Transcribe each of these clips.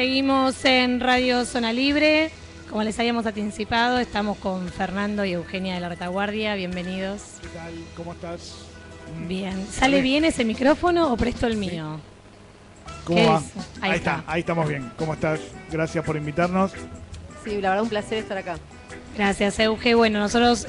Seguimos en Radio Zona Libre. Como les habíamos anticipado, estamos con Fernando y Eugenia de la Retaguardia. Bienvenidos. ¿Qué tal? ¿Cómo estás? Bien. ¿Sale bien ese micrófono o presto el mío? ¿Cómo va? Ahí está. Ahí estamos bien. ¿Cómo estás? Gracias por invitarnos. Sí, la verdad un placer estar acá. Gracias, Euge. Bueno, nosotros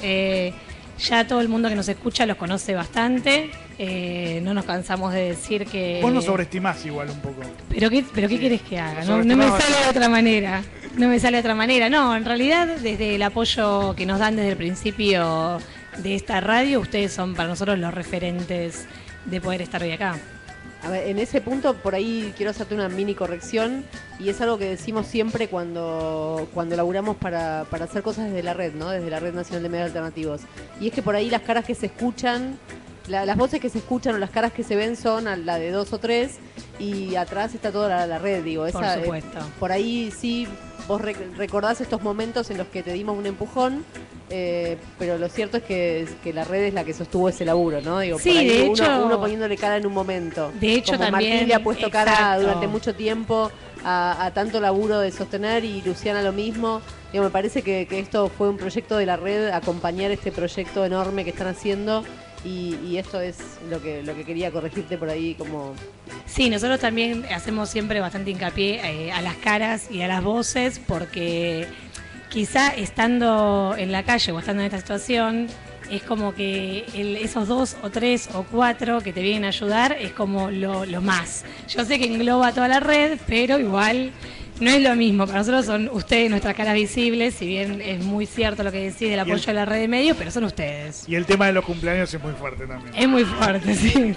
ya todo el mundo que nos escucha los conoce bastante. No nos cansamos de decir que... Vos nos sobreestimás igual un poco. ¿Pero qué querés que haga? No me sale de otra manera. No me sale de otra manera. No, en realidad, desde el apoyo que nos dan desde el principio de esta radio, ustedes son para nosotros los referentes de poder estar hoy acá. A ver, en ese punto, por ahí quiero hacerte una mini corrección, y es algo que decimos siempre cuando laburamos para hacer cosas desde la red, ¿no? Desde la Red Nacional de Medios Alternativos. Y es que por ahí las caras que se escuchan, las voces que se escuchan o las caras que se ven son la de 2 o 3, y atrás está toda la red, digo. Por supuesto. Por ahí sí, vos recordás estos momentos en los que te dimos un empujón, pero lo cierto es que la red es la que sostuvo ese laburo, ¿no? Digo, sí, por ahí de hecho, uno poniéndole cara en un momento. De hecho, como también Martín le ha puesto cara exacto. durante mucho tiempo a tanto laburo de sostener, y Luciana lo mismo. Digo, me parece que esto fue un proyecto de la red, acompañar este proyecto enorme que están haciendo, y esto es lo que quería corregirte por ahí como... Sí, nosotros también hacemos siempre bastante hincapié a las caras y a las voces, porque quizá estando en la calle o estando en esta situación, es como que esos 2 o 3 o 4 que te vienen a ayudar es como lo más. Yo sé que engloba toda la red, pero igual no es lo mismo. Para nosotros son ustedes nuestras caras visibles, si bien es muy cierto lo que decís del apoyo de la red de medios, pero son ustedes. Y el tema de los cumpleaños es muy fuerte también. Es muy fuerte, sí.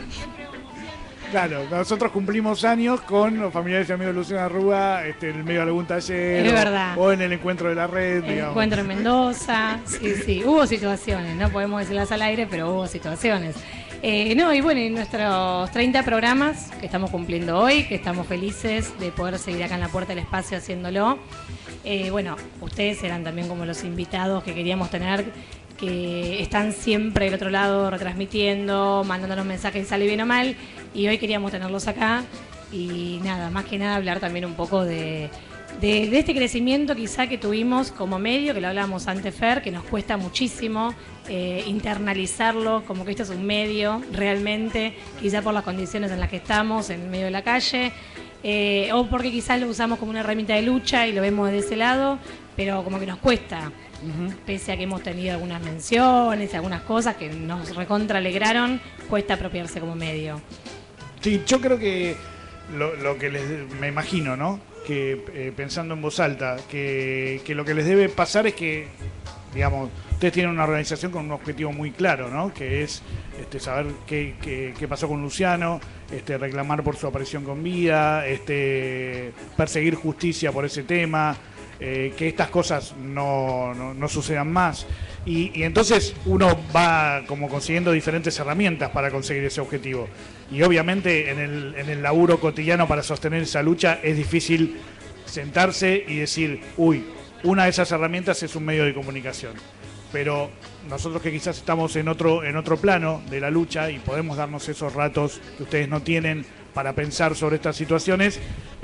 Claro, nosotros cumplimos años con los familiares y amigos de Luciana Rúa, en el medio de algún taller, Es verdad. o en el encuentro de la red, El digamos. encuentro en Mendoza, sí, hubo situaciones, no podemos decirlas al aire, pero hubo situaciones. Y bueno, en nuestros 30 programas que estamos cumpliendo hoy, que estamos felices de poder seguir acá en la Puerta del Espacio haciéndolo. Bueno, ustedes eran también como los invitados que queríamos tener, que están siempre del otro lado retransmitiendo, mandándonos mensajes, sale bien o mal, y hoy queríamos tenerlos acá y nada, más que nada hablar también un poco de este crecimiento quizá que tuvimos como medio, que lo hablábamos antes, Fer, que nos cuesta muchísimo internalizarlo, como que esto es un medio realmente, quizá por las condiciones en las que estamos, en medio de la calle, o porque quizás lo usamos como una herramienta de lucha y lo vemos de ese lado, pero como que nos cuesta. Pese a que hemos tenido algunas menciones y algunas cosas que nos recontra alegraron, cuesta apropiarse como medio. Sí, yo creo que lo que me imagino, ¿no? Que pensando en voz alta, que lo que les debe pasar es que, digamos, ustedes tienen una organización con un objetivo muy claro, ¿no? Que es saber qué pasó con Luciano, reclamar por su aparición con vida, perseguir justicia por ese tema, que estas cosas no sucedan más. Y entonces uno va como consiguiendo diferentes herramientas para conseguir ese objetivo. Y obviamente en el laburo cotidiano para sostener esa lucha es difícil sentarse y decir, uy, una de esas herramientas es un medio de comunicación. Pero nosotros que quizás estamos en otro plano de la lucha y podemos darnos esos ratos que ustedes no tienen para pensar sobre estas situaciones,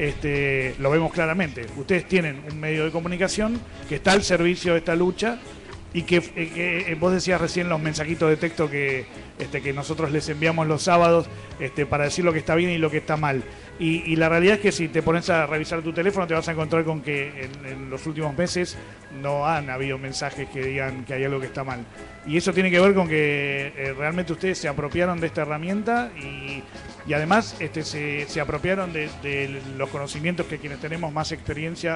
lo vemos claramente. Ustedes tienen un medio de comunicación que está al servicio de esta lucha y que vos decías recién los mensajitos de texto que nosotros les enviamos los sábados para decir lo que está bien y lo que está mal. Y la realidad es que si te pones a revisar tu teléfono te vas a encontrar con que en los últimos meses no han habido mensajes que digan que hay algo que está mal. Y eso tiene que ver con que realmente ustedes se apropiaron de esta herramienta y además se apropiaron de los conocimientos que quienes tenemos más experiencia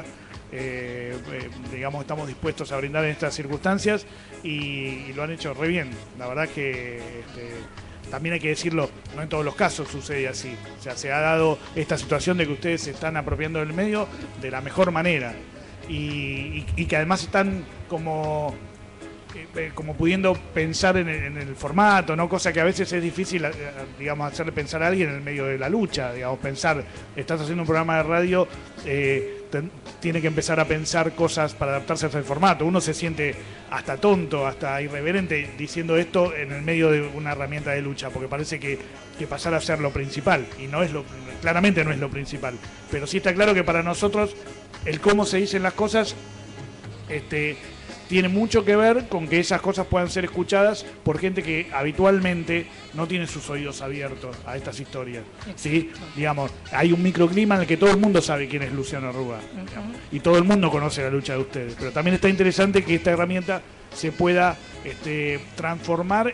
digamos, estamos dispuestos a brindar en estas circunstancias y lo han hecho re bien. La verdad que también hay que decirlo, no en todos los casos sucede así. O sea, se ha dado esta situación de que ustedes se están apropiando del medio de la mejor manera y que además están como pudiendo pensar en el formato, ¿no? Cosa que a veces es difícil, digamos, hacerle pensar a alguien en el medio de la lucha, digamos, pensar, estás haciendo un programa de radio tiene que empezar a pensar cosas para adaptarse a ese formato. Uno se siente hasta tonto, hasta irreverente diciendo esto en el medio de una herramienta de lucha, porque parece que pasar a ser lo principal, y claramente no es lo principal. Pero sí está claro que para nosotros el cómo se dicen las cosas tiene mucho que ver con que esas cosas puedan ser escuchadas por gente que habitualmente no tiene sus oídos abiertos a estas historias. ¿Sí? Digamos, hay un microclima en el que todo el mundo sabe quién es Luciano Arruga, y todo el mundo conoce la lucha de ustedes. Pero también está interesante que esta herramienta se pueda transformar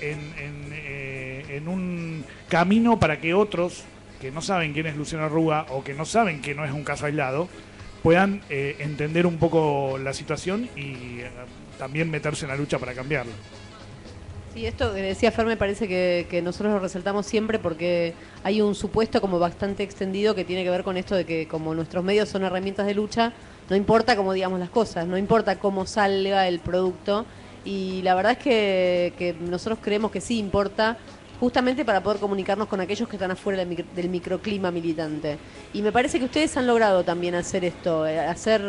en un camino para que otros que no saben quién es Luciano Arruga o que no saben que no es un caso aislado puedan entender un poco la situación y también meterse en la lucha para cambiarla. Sí, esto que decía Fer me parece que nosotros lo resaltamos siempre porque hay un supuesto como bastante extendido que tiene que ver con esto de que como nuestros medios son herramientas de lucha, no importa cómo digamos las cosas, no importa cómo salga el producto, y la verdad es que nosotros creemos que sí importa, justamente para poder comunicarnos con aquellos que están afuera del microclima militante. Y me parece que ustedes han logrado también hacer esto, hacer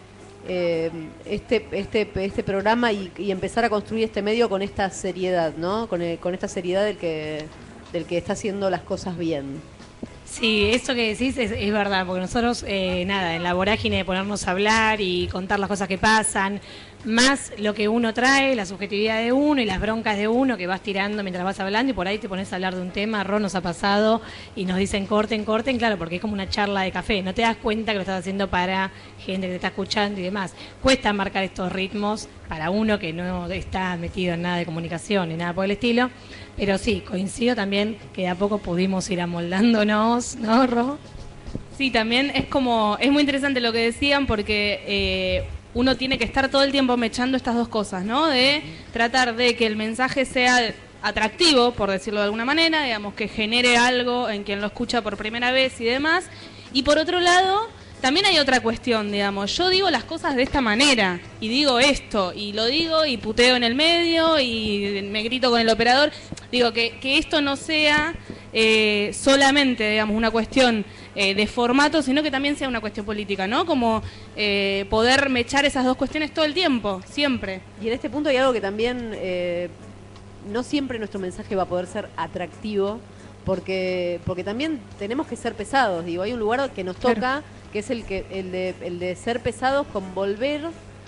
este programa y empezar a construir este medio con esta seriedad, ¿no? Con esta seriedad del que está haciendo las cosas bien. Sí, eso que decís es verdad, porque nosotros, en la vorágine de ponernos a hablar y contar las cosas que pasan, más lo que uno trae, la subjetividad de uno y las broncas de uno que vas tirando mientras vas hablando, y por ahí te pones a hablar de un tema. Ron nos ha pasado y nos dicen corten, claro, porque es como una charla de café, no te das cuenta que lo estás haciendo para gente que te está escuchando y demás. Cuesta marcar estos ritmos para uno que no está metido en nada de comunicación ni nada por el estilo, pero sí, coincido también que de a poco pudimos ir amoldándonos, ¿no, Ro? Sí, también es muy interesante lo que decían, porque uno tiene que estar todo el tiempo mechando estas dos cosas, ¿no? De tratar de que el mensaje sea atractivo, por decirlo de alguna manera, digamos, que genere algo en quien lo escucha por primera vez y demás. Y por otro lado, también hay otra cuestión, digamos, yo digo las cosas de esta manera, y digo esto, y lo digo, y puteo en el medio, y me grito con el operador. Digo, que esto no sea solamente, digamos, una cuestión de formato, sino que también sea una cuestión política, ¿no? Como poder mechar esas dos cuestiones todo el tiempo, siempre. Y en este punto hay algo que también no siempre nuestro mensaje va a poder ser atractivo, porque también tenemos que ser pesados. Digo, hay un lugar que nos toca, claro, que es el de ser pesados con volver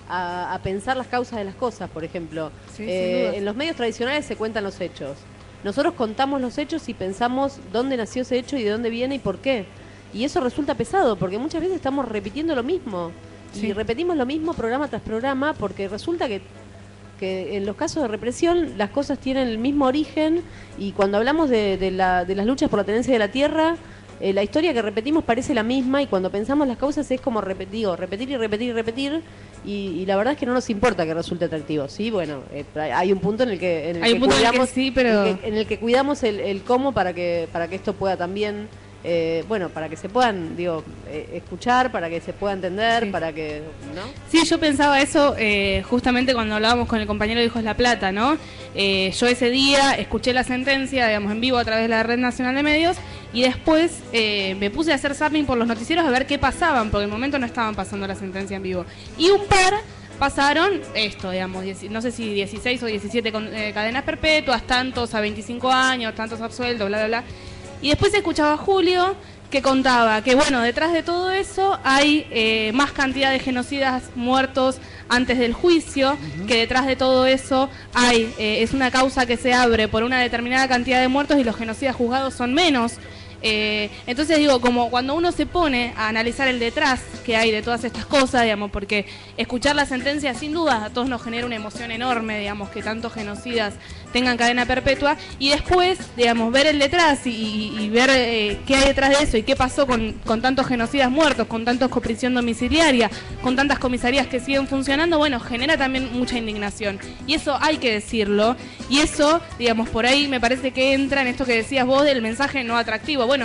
a pensar las causas de las cosas, por ejemplo. Sí, en los medios tradicionales se cuentan los hechos. Nosotros contamos los hechos y pensamos dónde nació ese hecho y de dónde viene y por qué. Y eso resulta pesado, porque muchas veces estamos repitiendo lo mismo. Sí. Y repetimos lo mismo programa tras programa, porque resulta que en los casos de represión las cosas tienen el mismo origen, y cuando hablamos de las luchas por la tenencia de la tierra, la historia que repetimos parece la misma, y cuando pensamos las causas es como repetir y repetir, y la verdad es que no nos importa que resulte atractivo. Sí, bueno, hay un punto en el que cuidamos, sí, pero en el que cuidamos el cómo para que esto pueda también para que se puedan, escuchar, para que se pueda entender, sí, para que, ¿no? Sí, yo pensaba eso justamente cuando hablábamos con el compañero de Hijos La Plata, ¿no? Yo ese día escuché la sentencia, digamos, en vivo a través de la Red Nacional de Medios, y después me puse a hacer zapping por los noticieros a ver qué pasaban, porque en el momento no estaban pasando la sentencia en vivo. Y un par pasaron esto, digamos, no sé si 16 o 17 cadenas perpetuas, tantos a 25 años, tantos absueltos, bla, bla, bla. Y después escuchaba a Julio, que contaba que, bueno, detrás de todo eso hay más cantidad de genocidas muertos antes del juicio, que detrás de todo eso es una causa que se abre por una determinada cantidad de muertos y los genocidas juzgados son menos. Entonces digo, como cuando uno se pone a analizar el detrás que hay de todas estas cosas, digamos, porque escuchar la sentencia sin duda a todos nos genera una emoción enorme, digamos, que tantos genocidas tengan cadena perpetua, y después, digamos, ver el detrás y ver qué hay detrás de eso y qué pasó con tantos genocidas muertos, con tantos con prisión domiciliaria, con tantas comisarías que siguen funcionando, bueno, genera también mucha indignación, y eso hay que decirlo, y eso, digamos, por ahí me parece que entra en esto que decías vos del mensaje no atractivo. Bueno,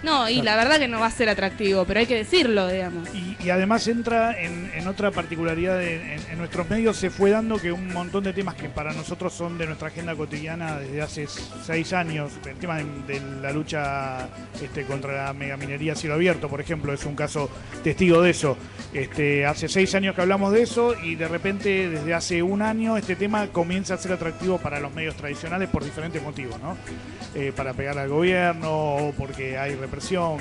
No, y la verdad que no va a ser atractivo, pero hay que decirlo, digamos. Y además entra en otra particularidad en nuestros medios. Se fue dando que un montón de temas que para nosotros son de nuestra agenda cotidiana desde hace 6 años, el tema de la lucha contra la megaminería a cielo abierto, por ejemplo, es un caso testigo de eso. Hace 6 años que hablamos de eso y de repente desde hace un año este tema comienza a ser atractivo para los medios tradicionales por diferentes motivos, ¿no? Para pegar al gobierno o porque hay represión,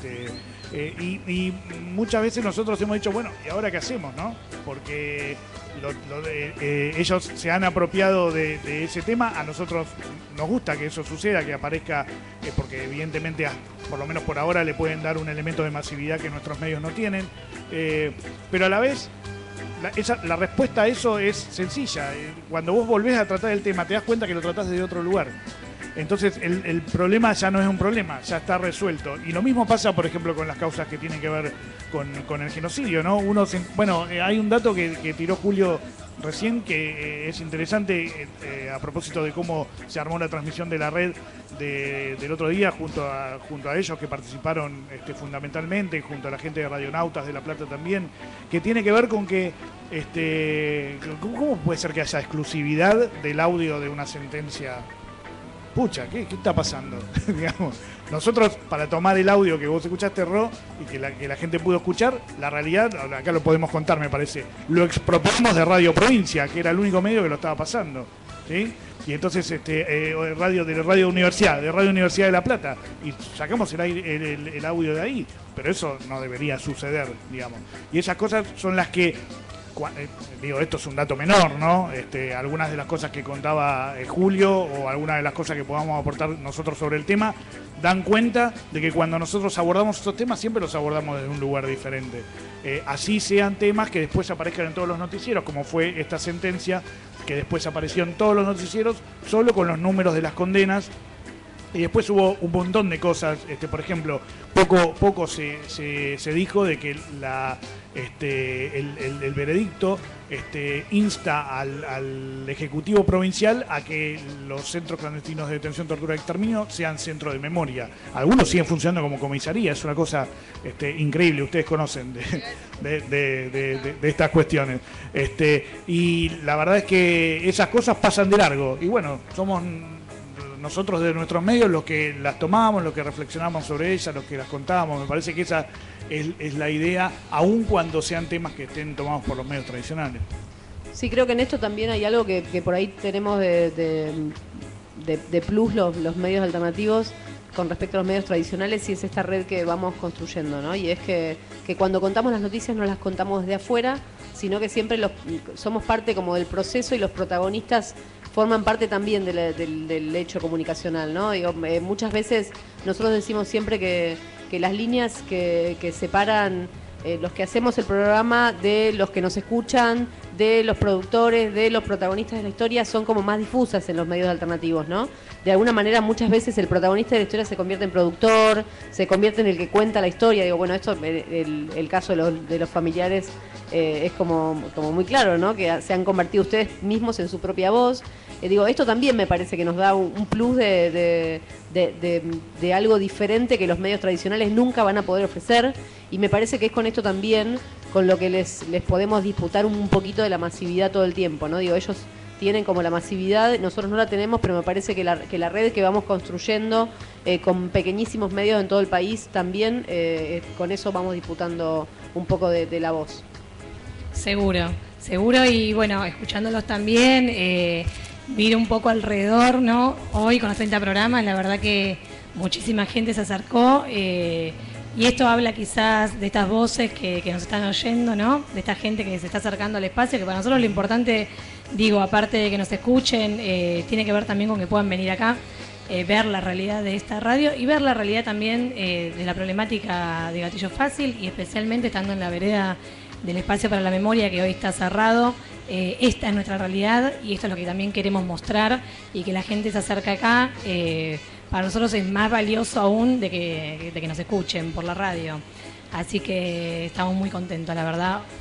y muchas veces nosotros hemos dicho, bueno, ¿y ahora qué hacemos, no? Porque ellos se han apropiado de ese tema. A nosotros nos gusta que eso suceda, que aparezca, porque evidentemente, por lo menos por ahora, le pueden dar un elemento de masividad que nuestros medios no tienen, pero a la vez la respuesta a eso es sencilla. Cuando vos volvés a tratar el tema, te das cuenta que lo tratás desde otro lugar. Entonces el problema ya no es un problema, ya está resuelto. Y lo mismo pasa, por ejemplo, con las causas que tienen que ver con el genocidio, ¿no? Hay un dato que tiró Julio recién que es interesante, a propósito de cómo se armó la transmisión de la red del otro día junto a ellos que participaron fundamentalmente, junto a la gente de Radionautas de La Plata también, que tiene que ver con que ¿cómo puede ser que haya exclusividad del audio de una sentencia? Pucha, ¿qué está pasando? Digamos, nosotros, para tomar el audio que vos escuchaste, Ro, y que la gente pudo escuchar, la realidad, acá lo podemos contar, me parece, lo expropiamos de Radio Provincia, que era el único medio que lo estaba pasando, ¿sí? Y entonces de Radio Universidad de La Plata, y sacamos el audio de ahí, pero eso no debería suceder, digamos. Y esas cosas son las que... esto es un dato menor, ¿no? Algunas de las cosas que contaba Julio o algunas de las cosas que podamos aportar nosotros sobre el tema dan cuenta de que cuando nosotros abordamos estos temas siempre los abordamos desde un lugar diferente. Así sean temas que después aparezcan en todos los noticieros, como fue esta sentencia que después apareció en todos los noticieros solo con los números de las condenas. Y después hubo un montón de cosas, por ejemplo, poco se dijo de que el veredicto insta al Ejecutivo Provincial a que los centros clandestinos de detención, tortura y exterminio sean centros de memoria. Algunos siguen funcionando como comisaría, es una cosa increíble, ustedes conocen de estas cuestiones. Y la verdad es que esas cosas pasan de largo. Y bueno, somos... nosotros de nuestros medios los que las tomamos, los que reflexionamos sobre ellas, los que las contábamos. Me parece que esa es la idea, aun cuando sean temas que estén tomados por los medios tradicionales. Sí, creo que en esto también hay algo que por ahí tenemos de plus los medios alternativos con respecto a los medios tradicionales, y es esta red que vamos construyendo, ¿no? Y es que cuando contamos las noticias no las contamos desde afuera, sino que siempre somos parte como del proceso, y los protagonistas forman parte también del hecho comunicacional, ¿no? Digo, muchas veces nosotros decimos siempre que las líneas que separan los que hacemos el programa de los que nos escuchan, de los productores, de los protagonistas de la historia, son como más difusas en los medios alternativos, ¿no? De alguna manera muchas veces el protagonista de la historia se convierte en productor, se convierte en el que cuenta la historia. Digo, bueno, esto, el caso de los familiares es como muy claro, ¿no? Que se han convertido ustedes mismos en su propia voz. Digo, esto también me parece que nos da un plus de algo diferente que los medios tradicionales nunca van a poder ofrecer, y me parece que es con esto también con lo que les podemos disputar un poquito de la masividad todo el tiempo, ¿no? Digo, ellos tienen como la masividad, nosotros no la tenemos, pero me parece que la red que vamos construyendo con pequeñísimos medios en todo el país también, con eso vamos disputando un poco de la voz. Seguro, y bueno, escuchándolos también, vi un poco alrededor, ¿no? Hoy con los 30 programas, la verdad que muchísima gente se acercó, y esto habla quizás de estas voces que nos están oyendo, ¿no? De esta gente que se está acercando al espacio, que para nosotros lo importante, digo, aparte de que nos escuchen, tiene que ver también con que puedan venir acá, ver la realidad de esta radio y ver la realidad también de la problemática de Gatillo Fácil, y especialmente estando en la vereda del espacio para la memoria, que hoy está cerrado. Esta es nuestra realidad y esto es lo que también queremos mostrar, y que la gente se acerque acá. Para nosotros es más valioso aún de que nos escuchen por la radio. Así que estamos muy contentos, la verdad.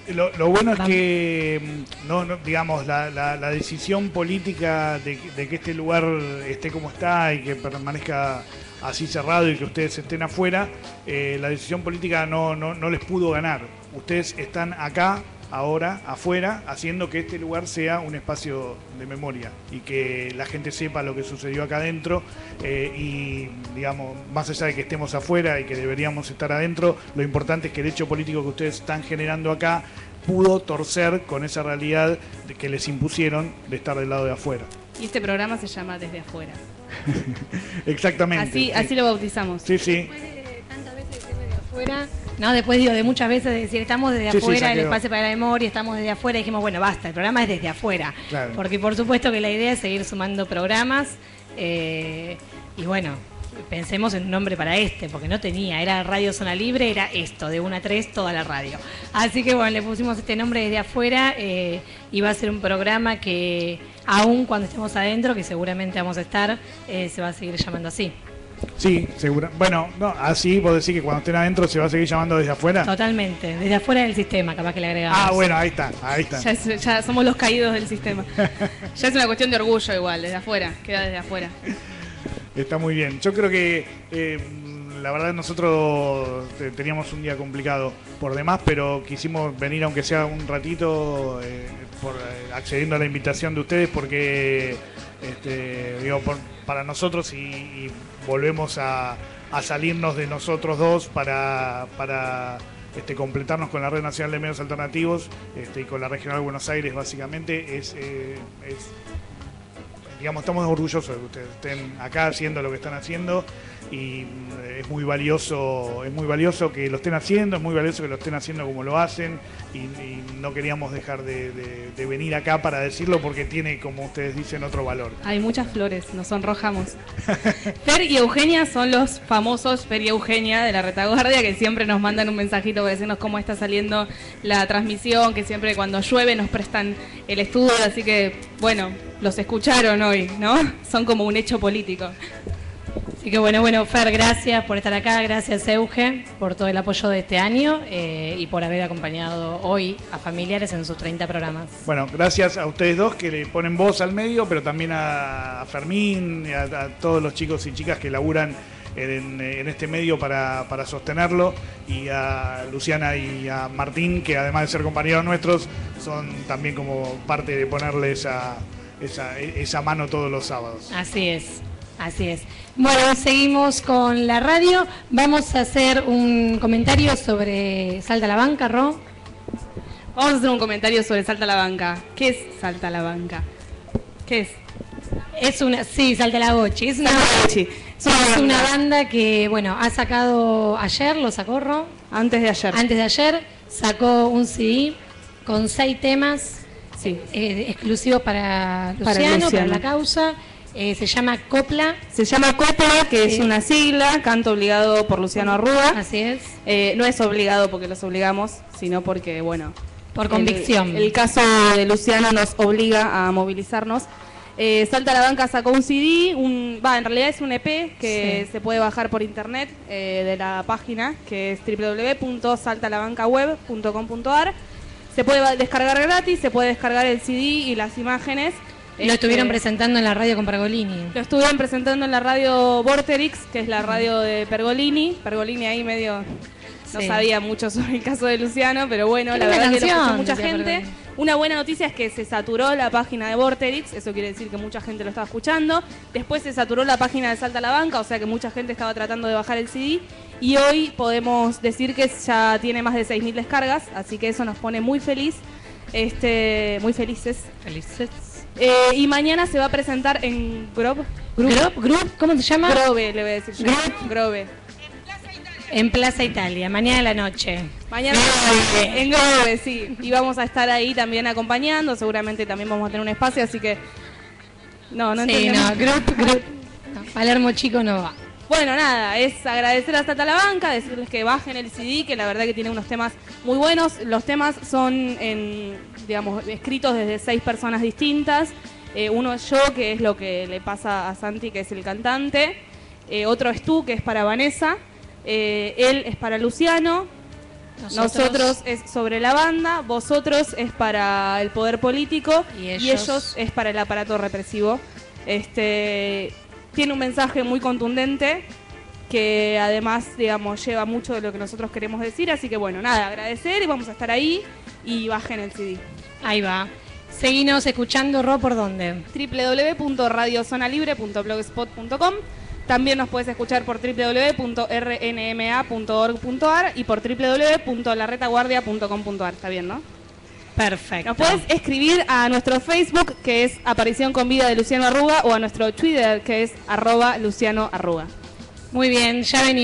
Lo bueno es que, digamos, la decisión política de que este lugar esté como está y que permanezca así cerrado y que ustedes estén afuera, la decisión política no les pudo ganar. Ustedes están acá, ahora, afuera, haciendo que este lugar sea un espacio de memoria y que la gente sepa lo que sucedió acá adentro y, digamos, más allá de que estemos afuera y que deberíamos estar adentro, lo importante es que el hecho político que ustedes están generando acá pudo torcer con esa realidad que les impusieron de estar del lado de afuera. Y este programa se llama Desde Afuera. Exactamente. Así lo bautizamos. Sí, sí. Después de tantas veces decirme de afuera, no, después de muchas veces de decir estamos desde Sí, afuera, sí, el espacio para la memoria, estamos desde afuera, dijimos, bueno, basta, el programa es desde afuera. Claro. Porque por supuesto que la idea es seguir sumando programas y bueno, pensemos en un nombre para porque no tenía, era Radio Zona Libre, era esto, de 1 a 3, toda la radio. Así que bueno, le pusimos este nombre desde afuera y va a ser un programa que aún cuando estemos adentro, que seguramente vamos a estar, se va a seguir llamando así. Sí, seguro. Bueno, no, así vos decís que cuando estén adentro se va a seguir llamando desde afuera. Totalmente, desde afuera del sistema, capaz que le agregamos. Ah, bueno, ahí está. Ya somos los caídos del sistema. Ya es una cuestión de orgullo igual, desde afuera, queda desde afuera. Está muy bien. Yo creo que la verdad nosotros teníamos un día complicado por demás, pero quisimos venir aunque sea un ratito accediendo a la invitación de ustedes porque para nosotros y volvemos a salirnos de nosotros dos para completarnos con la Red Nacional de Medios Alternativos y con la Regional Buenos Aires básicamente digamos, estamos orgullosos de que ustedes estén acá haciendo lo que están haciendo y es muy valioso que lo estén haciendo, es muy valioso que lo estén haciendo como lo hacen y no queríamos dejar de venir acá para decirlo porque tiene, como ustedes dicen, otro valor. Hay muchas flores, nos sonrojamos. Fer y Eugenia son los famosos Fer y Eugenia de la retaguardia que siempre nos mandan un mensajito para decirnos cómo está saliendo la transmisión, que siempre cuando llueve nos prestan el estudio, así que, bueno, los escucharon hoy, ¿no? Son como un hecho político. Así que bueno, Fer, gracias por estar acá, gracias Euge por todo el apoyo de este año y por haber acompañado hoy a familiares en sus 30 programas. Bueno, gracias a ustedes dos que le ponen voz al medio, pero también a Fermín y a todos los chicos y chicas que laburan en este medio para sostenerlo, y a Luciana y a Martín, que además de ser compañeros nuestros, son también como parte de ponerle esa mano todos los sábados. Así es. Bueno, seguimos con la radio. Vamos a hacer un comentario sobre Salta a la Banca, Ro. Vamos a hacer un comentario sobre Salta a la Banca. ¿Qué es Salta a la Banca? ¿Qué es? Salta a la Bochi. Es una banda que, bueno, ha sacado ayer, lo sacó Ro. Antes de ayer sacó un CD con 6 temas exclusivos para Luciano, para la causa. Se llama Copla. Que es una sigla, canto obligado por Luciano Arruga. Así es. No es obligado porque los obligamos, sino porque, bueno, por convicción. El caso de Luciano nos obliga a movilizarnos. Salta a la Banca sacó un CD, en realidad es un EP que se puede bajar por internet de la página, que es www.saltalabancaweb.com.ar. Se puede descargar gratis, se puede descargar el CD y las imágenes. Lo estuvieron presentando en la radio con Pergolini. Lo estuvieron presentando en la radio Vorterix, que es la radio de Pergolini. Pergolini ahí medio no sabía mucho sobre el caso de Luciano, pero bueno, la verdad es que lo escuchó mucha gente. Pergolini. Una buena noticia es que se saturó la página de Vorterix, eso quiere decir que mucha gente lo estaba escuchando. Después se saturó la página de Salta a la Banca, o sea que mucha gente estaba tratando de bajar el CD. Y hoy podemos decir que ya tiene más de 6.000 descargas, así que eso nos pone muy felices. Y mañana se va a presentar en Grove. ¿Cómo se llama? Grove, le voy a decir yo. Grove. En Plaza Italia, mañana a la noche. Mañana en Grove, sí. Y vamos a estar ahí también acompañando. Seguramente también vamos a tener un espacio, así que... No entendemos. Grove. Palermo Chico no va. Bueno, nada, es agradecer a Salta a la Banca, decirles que bajen el CD, que la verdad que tiene unos temas muy buenos. Los temas son, escritos desde 6 personas distintas. Uno es yo, que es lo que le pasa a Santi, que es el cantante. Otro es tú, que es para Vanessa. Él es para Luciano. Nosotros es sobre la banda, vosotros es para el poder político y ellos es para el aparato represivo. Tiene un mensaje muy contundente que además, digamos, lleva mucho de lo que nosotros queremos decir, así que bueno, nada, agradecer y vamos a estar ahí y bajen el CD. Ahí va. Seguinos escuchando, Ro, ¿por dónde? www.radiosonalibre.blogspot.com. También nos puedes escuchar por www.rnma.org.ar y por www.laretaguardia.com.ar. ¿Está bien, no? Perfecto. Nos puedes escribir a nuestro Facebook, que es Aparición con Vida de Luciano Arruga, o a nuestro Twitter, que es @Luciano Arruga. Muy bien, ya venimos.